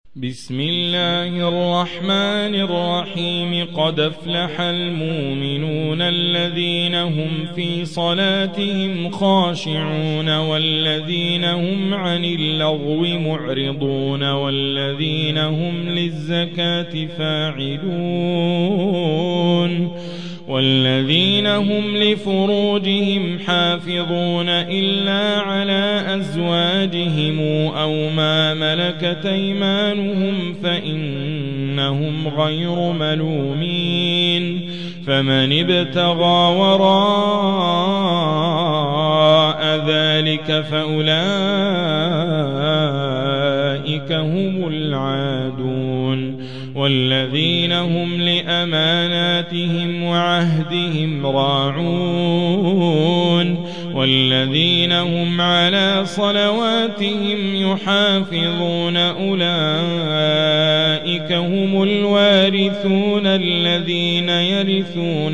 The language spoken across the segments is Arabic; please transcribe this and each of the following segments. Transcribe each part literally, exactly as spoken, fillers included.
بسم الله الرحمن الرحيم قد أفلح المؤمنون الذين هم في صلاتهم خاشعون والذين هم عن اللغو معرضون والذين هم للزكاة فاعلون والذين هم لفروجهم حافظون إلا على أزواجهم أو ما ملكت أيمانهم فإنهم غير ملومين فمن ابتغى وراء ذلك فأولئك هم العادون والذين هم لأماناتهم وعهدهم راعون والذين هم على صلواتهم يحافظون أولئك هم الوارثون الذين يرثون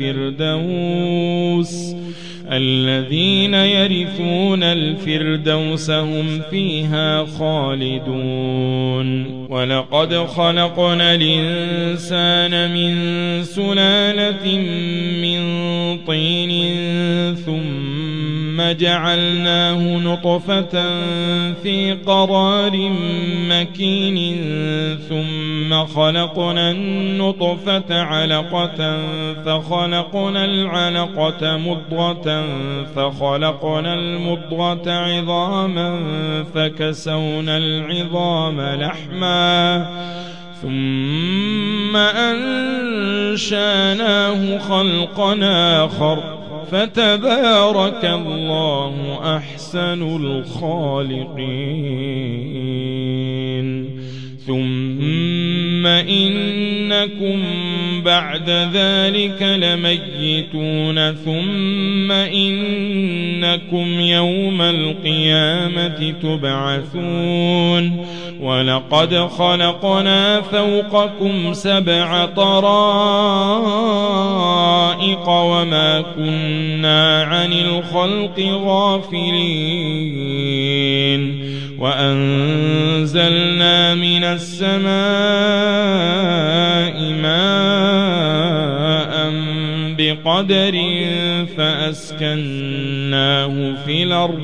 الفردوس الذين يرثون الفردوس هم فيها خالدون ولقد خلقنا الإنسان من سلالة من طين ثم جعلناه نطفة في قرار مكين ثم خلقنا النطفة علقة فخلقنا العلقة مضغة فخلقنا المضغة عظاما فكسونا العظام لحما ثم أنشأناه خلقا آخر فتبارك الله أحسن الخالقين ثم إنكم بعد ذلك لميتون ثم إنكم يوم القيامة تبعثون ولقد خلقنا فوقكم سبع طرائق وما كنا عن الخلق غافلين وأنزلنا من السماء ماء بقدر فأسكناه في الأرض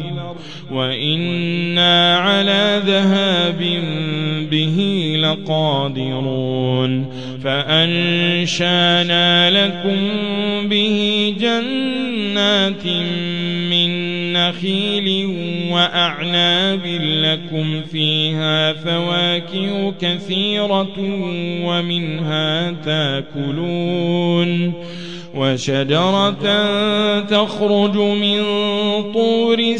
وإنا على ذهاب به لقادرون فأنشأنا لكم به جنات من نخيل وأعناب لكم فيها فواكه كثيرة ومنها تاكلون وشجرة تخرج من طور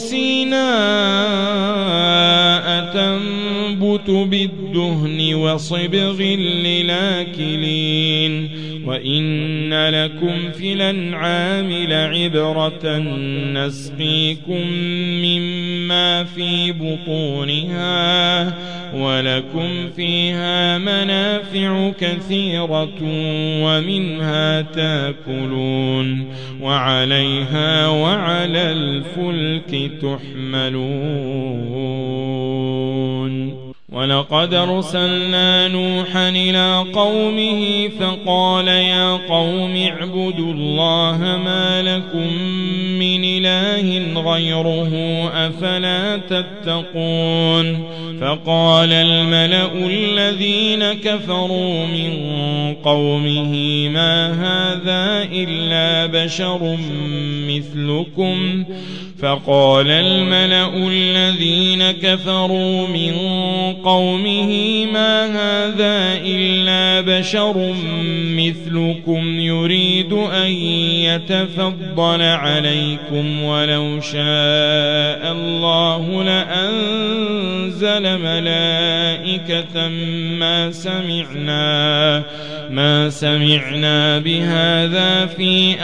سيناء تنبت بالدهن وصبغ للآكلين وإن لكم في الأنعام لعبرة نسقيكم مما في بطونها ولكم فيها منافع كثيرة ومنها تاكلون وعليها وعلى الفلك تحملون ولقد أرسلنا نوحا إلى قومه فقال يا قوم اعبدوا الله ما لكم من إله غيره أفلا تتقون فقال الملأ الذين كفروا من قومه ما هذا إلا بشر مثلكم فقال الملأ الذين كفروا من قومه ما هذا إلا بشر مثلكم يريد أن يتفضل عليكم ولو شاء الله لأنزل ملائكة ما سمعنا ما سمعنا بهذا في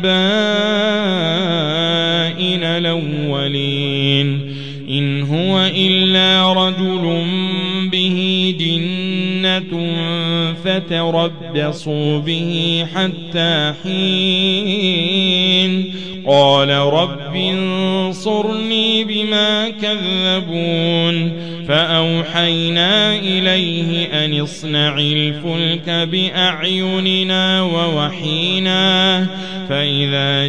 آبائنا الأولين إن هو إلا رجل به جنة فتربصوا به حتى حين قال رب انصرني بما كذبون فأوحينا إليه أن اصنع الفلك بأعيننا ووحينا فإذا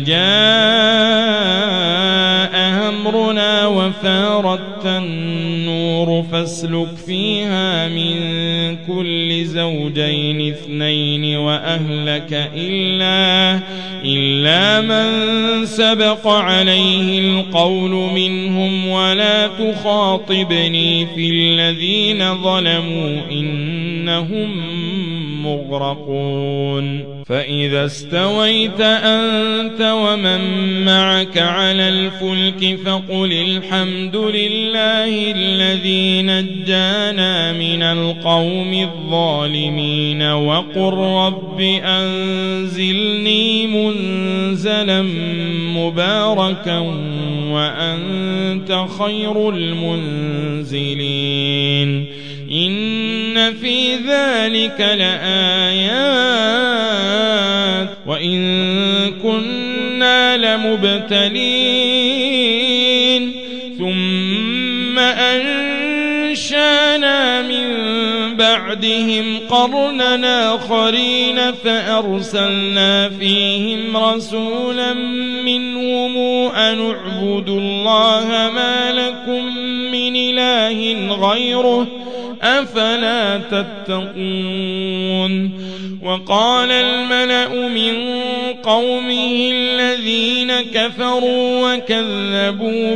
جاء أمرنا وفارت النور فاسلك فيها من كل زوجين اثنين وأهلك إلا, إلا من سبق عليه القول منهم ولا تخاطبني في الذين ظلموا إنهم مغرقون فإذا استويت أنت ومن معك على الفلك فقل الحمد لله الذي نجانا من القوم الظالمين وقل رب أنزلني منزلا مباركا وأنت خير المنزلين إن في ذلك لآيات وإن كنا لمبتلين ثم أنشأنا من بعدهم قرنا آخرين فأرسلنا فيهم رسولا منهم أن اعبدوا الله ما لكم من إله غيره أفلا تتقون وقال الملأ من قومه الذين كفروا وكذبوا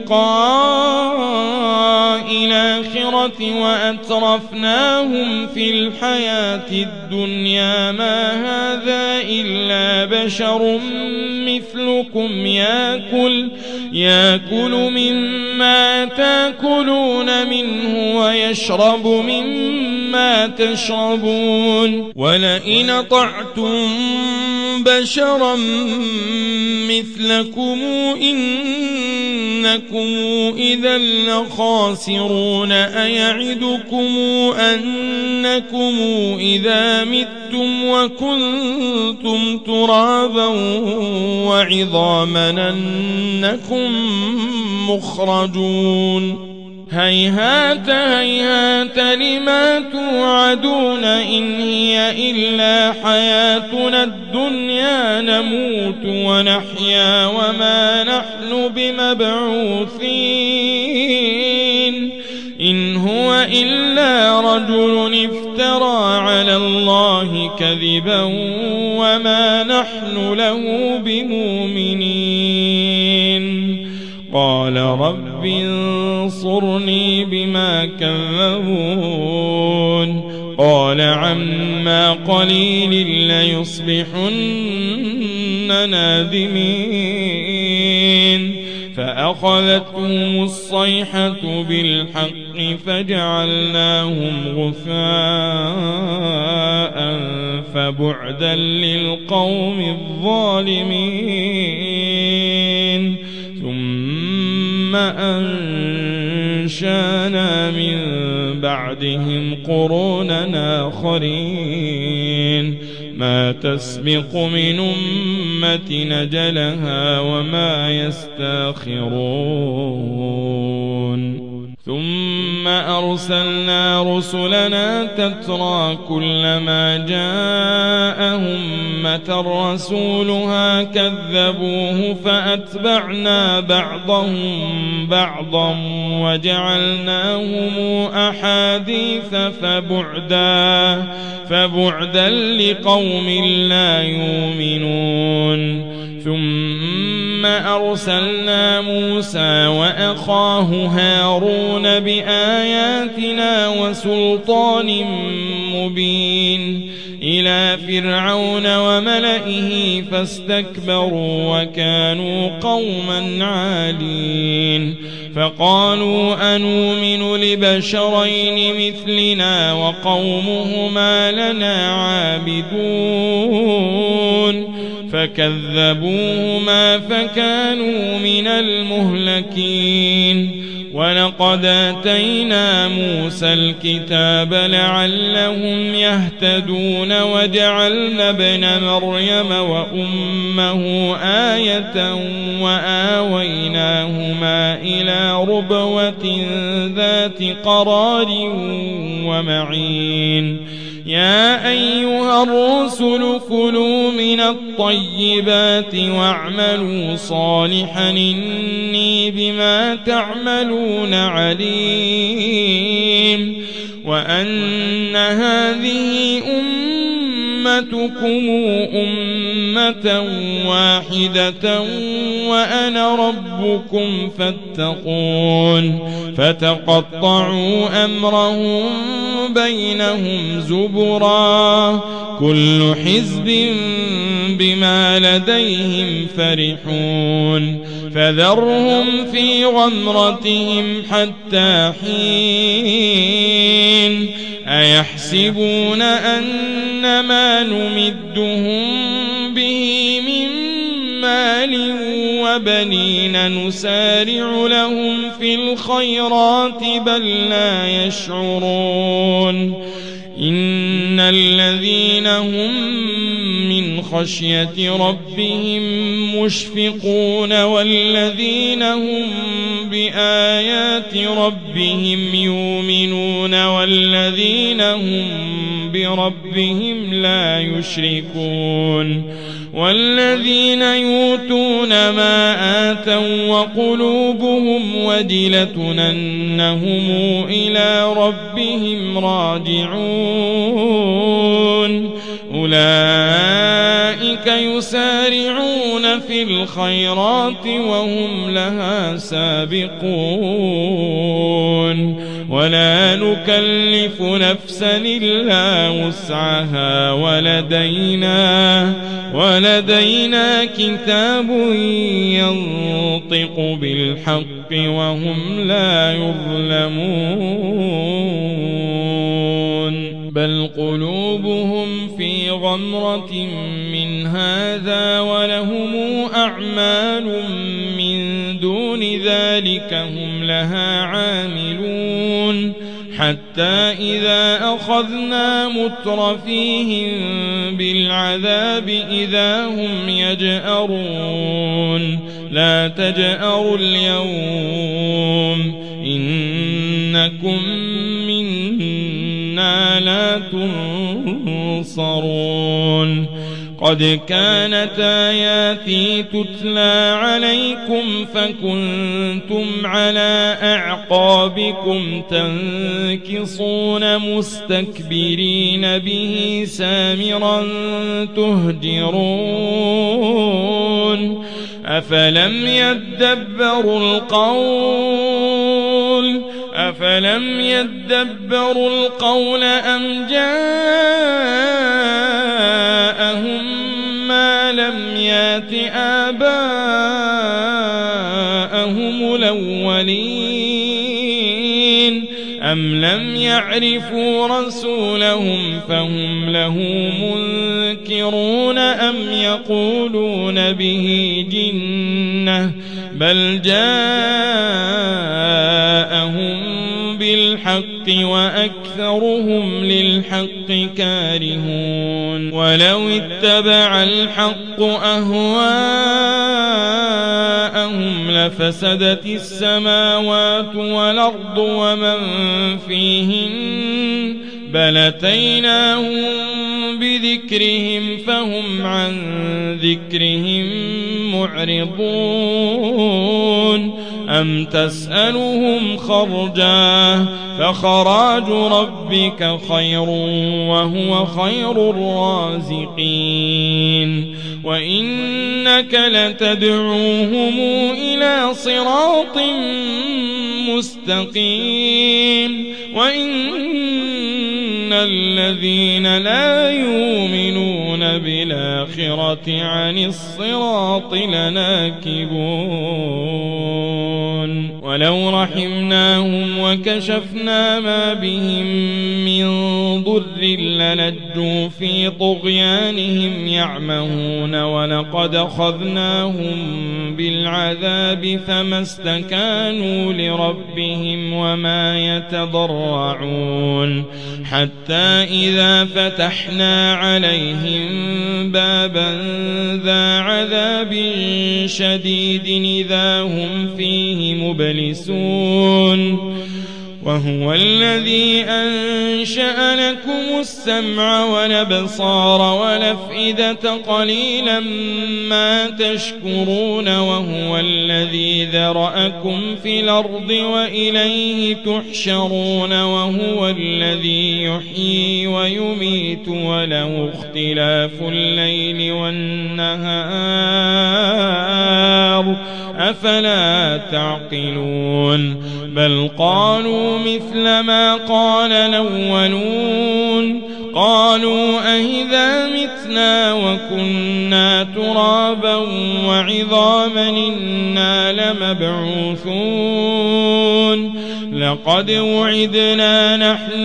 بلقاء الآخرة وأترفناهم في الحياة الدنيا ما هذا إلا بشر مثلكم يأكل, يأكل مما تأكلون منه ويشرب مما تشربون ولئن أطعتم بشرا مثلكم إنكم إذا لخاسرون أيعدكم أنكم إذا متم وكنتم ترابا وعظاما أنكم مخرجون هيهات هيهات لما توعدون إن هي إلا حياتنا الدنيا نموت ونحيا وما نحن بمبعوثين إن هو إلا رجل افترى على الله كذبا وما نحن له بمؤمنين قال رب انصرني بما كذبون قال عما قليل ليصبحن نادمين فأخذتهم الصيحة بالحق فجعلناهم غثاء فبعدا للقوم الظالمين ثم أنشأنا من بعدهم قرونا آخرين ما تسبق من أمة نجلها وما يستاخرون ثم أرسلنا رسلنا تترى كلما جاء أمة رسولها كذبوه فأتبعنا بعضهم بعضا وجعلناهم أحاديث فبعدا فبعدا لقوم لا يؤمنون ثم أرسلنا موسى وأخاه هارون بآياتنا وسلطان مبين إلى فرعون وملئه فاستكبروا وكانوا قوما عالين فقالوا أنؤمن لبشرين مثلنا وقومهما لنا عابدون فكذبوهما فكانوا من المهلكين ولقد آتينا موسى الكتاب لعلهم يهتدون وجعلنا ابن مريم وأمه آية وآويناهما إلى ربوة ذات قرار ومعين يا أيها الرسل كلوا من الطيبات واعملوا صالحا إني بما تعملون عليم وأن هذه أمتكم أمة واحدة وأنا ربكم فاتقون فتقطعوا أمرهم بينهم زبرا كل حزب بما لديهم فرحون فذرهم في غمرتهم حتى حين أيحسبون أن ما نمدهم به من مال وبنين نسارع لهم في الخيرات بل لا يشعرون إن الذين هم من خشية ربهم مشفقون والذين هم بآيات ربهم يؤمنون والذين هم بربهم لا يشركون والذين يؤتون ما آتوا وقلوبهم وجلة أنهم إلى ربهم راجعون أولئك يسارعون في الخيرات وهم لها سابقون ولا نكلف نفسا إلا وسعها ولدينا ولدينا كتاب ينطق بالحق وهم لا يظلمون بل قلوبهم في غمرة من هذا ولهم أعمال من دون ذلك هم لها عاملون حتى إذا أخذنا مترفيهم بالعذاب إذا هم يجأرون لا تجأروا اليوم إنكم منا لا تنصرون قد كانت آياتي تتلى عليكم فكنتم على أعقابكم تنكصون مستكبرين به سامرا تهجرون أفلم يدبروا القول أفلم يدبروا القول أم جاءهم ما لم يات آباءهم الأولين أم لم يعرفوا رسولهم فهم له منكرون أم يقولون به جنة بل جاءهم بالحق وأكثرهم للحق كارهون ولو اتبع الحق أهواءهم لفسدت السماوات والأرض ومن فيهن بل أتيناهم بذكرهم فهم عن ذكرهم معرضون أم تسألهم خرجا فخراج ربك خير وهو خير الرازقين وإنك لتدعوهم إلى صراط مستقيم وإن الذين لا يؤمنون بالآخرة عن الصراط لناكبون ولو رحمناهم وكشفنا ما بهم من ضر ضر للجوا في طغيانهم يعمهون ولقد أخذناهم بالعذاب فما استكانوا لربهم وما يتضرعون حتى إذا فتحنا عليهم بابا ذا عذاب شديد إذا هم فيه مبلسون وهو الذي أنشأ لكم السمع والأبصار والأفئدة قليلا ما تشكرون وهو الذي ذرأكم في الأرض وإليه تحشرون وهو الذي يحيي ويميت وله اختلاف الليل والنهار أفلا تعقلون بل قالوا مثل ما قال الأولون قالوا أئذا متنا وكنا ترابا وعظاما إنا لمبعوثون لقد وعدنا نحن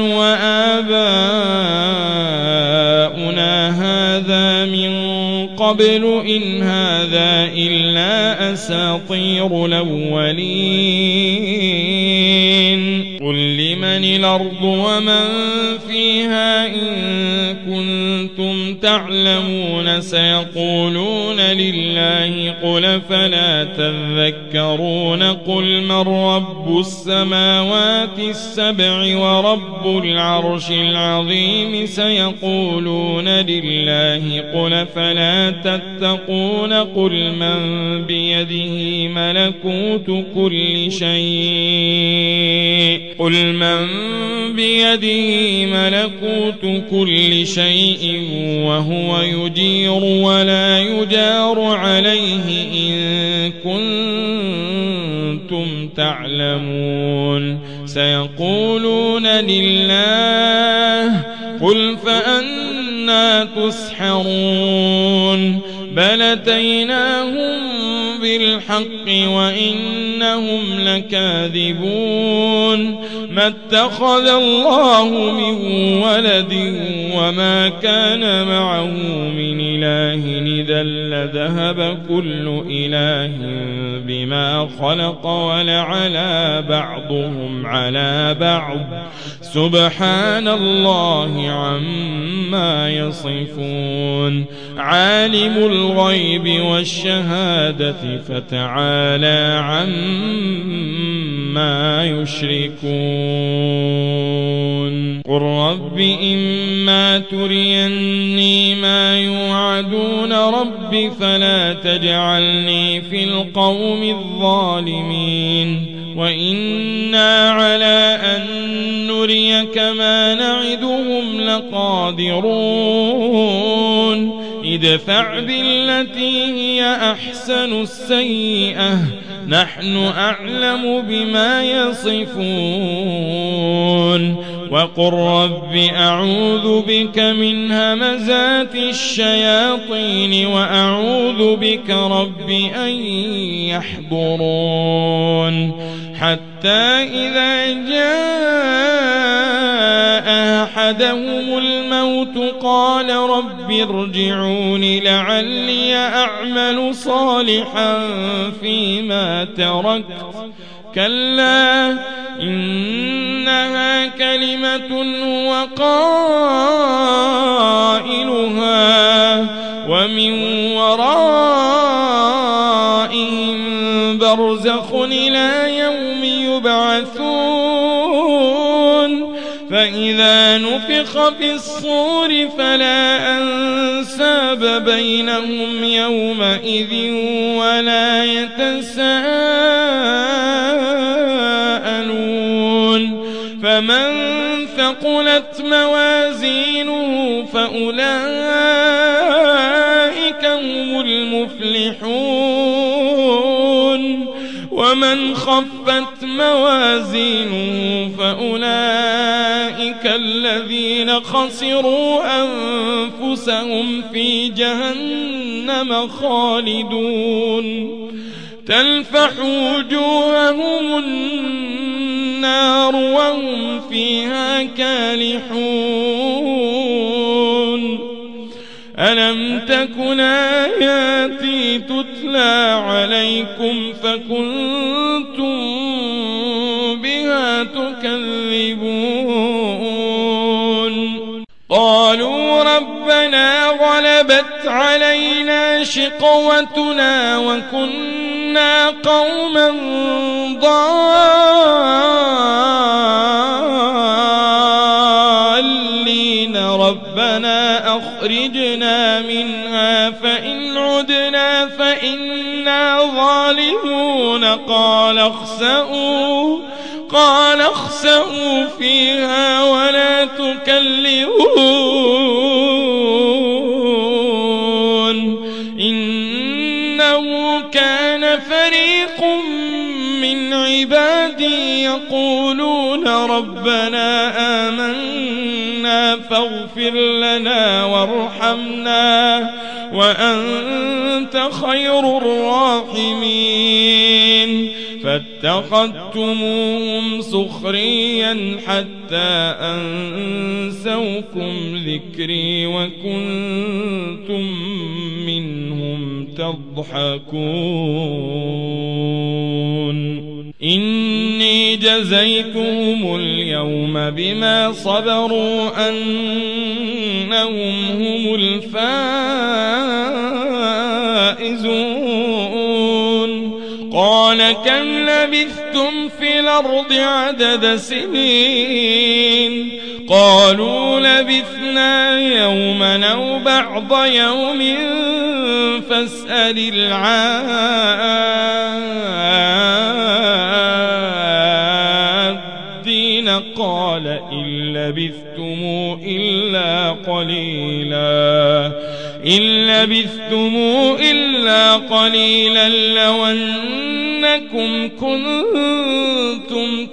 وآباؤنا هذا من قبل إن هذا إلا أساطير الأولين قل لمن الأرض ومن فيها إن كنتم تعلمون سيقولون لله قل فلا تذكرون قل من رب السماوات السبع ورب العرش العظيم سيقولون لله قل فلا تتقون قل من بيده ملكوت كل شيء قل من بيده ملكوت كل شيء وهو يجير ولا يجار عليه إن كنتم تعلمون سيقولون لله قل فأنى تسحرون بل أتيناهم بالحق وإنهم لكاذبون ما اتخذ الله من ولد وما كان معه من إله إذا لذهب كل إله بما خلق ولعلى بعضهم على بعض سبحان الله عما يصفون عالم الغيب والشهادة فتعالى عما يشركون قل رب إما تريني ما يوعدون رب فلا تجعلني في القوم الظالمين وإنا على أن نريك ما نعدهم لقادرون ادفع بالتي هي أحسن السيئة نحن أعلم بما يصفون وقل رب أعوذ بك من همزات الشياطين وأعوذ بك رب أن يحضرون حتى إذا جاء أحدهم الموت قال رب ارجعون لعلي أعمل صالحا فيما تركت كلا إنها كلمة هو قائلها ومن ورائهم برزخ إلى يوم يبعثون فإذا نفخ في الصور فلا أنساب بينهم يومئذ ولا يتساءلون فمن ثقلت موازينه فأولئك هم المفلحون ومن خفت موازينه فأولئك الذين خسروا أنفسهم في جهنم خالدون تلفح وجوههم النار وهم فيها كالحون ألم تكن آياتي تتلى عليكم فكنتم بها تكذبون قالوا ربنا غلبت علينا شقوتنا وكنا قوما ضالين ربنا أخرجنا منها فإن عدنا فإنا ظالمون قال اخسئوا قال اخسئوا فيها ولا تكلمون إنه كان فريق من عبادي يقولون ربنا آمنا فاغفر لنا وارحمنا وأنت خير الراحمين فاتخذتموهم سخريا حتى أنسوكم ذكري وكنتم منهم تضحكون إني جزيتهم اليوم بما صبروا أنهم هم الفائزون قال كم لبثتم في الأرض عدد سنين قالوا لبثنا يوما أو بعض يوم فاسأل العادين قال إن لبثتم إلا قليلا إن لبثتم إلا قليلا لو أنكم كنتم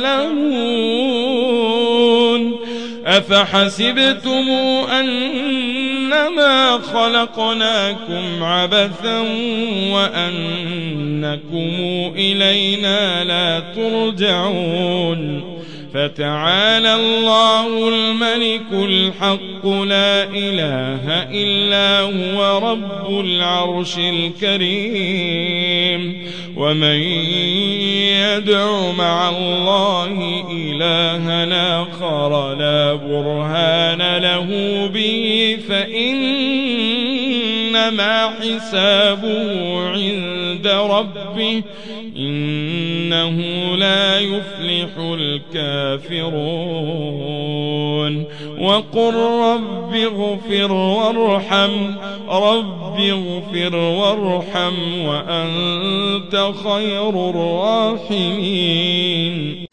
تعلمون أفحسبتم أنما خلقناكم عبثا وأنكم إلينا لا ترجعون فتعالى الله الملك الحق لا إله إلا هو رب العرش الكريم ومن يدع مع الله إلها آخر لا برهان له به فإنما حسابه عند ربه إنه لا يفلح الكافرون وقل رب اغفر وارحم رب اغفر وارحم وأنت خير الراحمين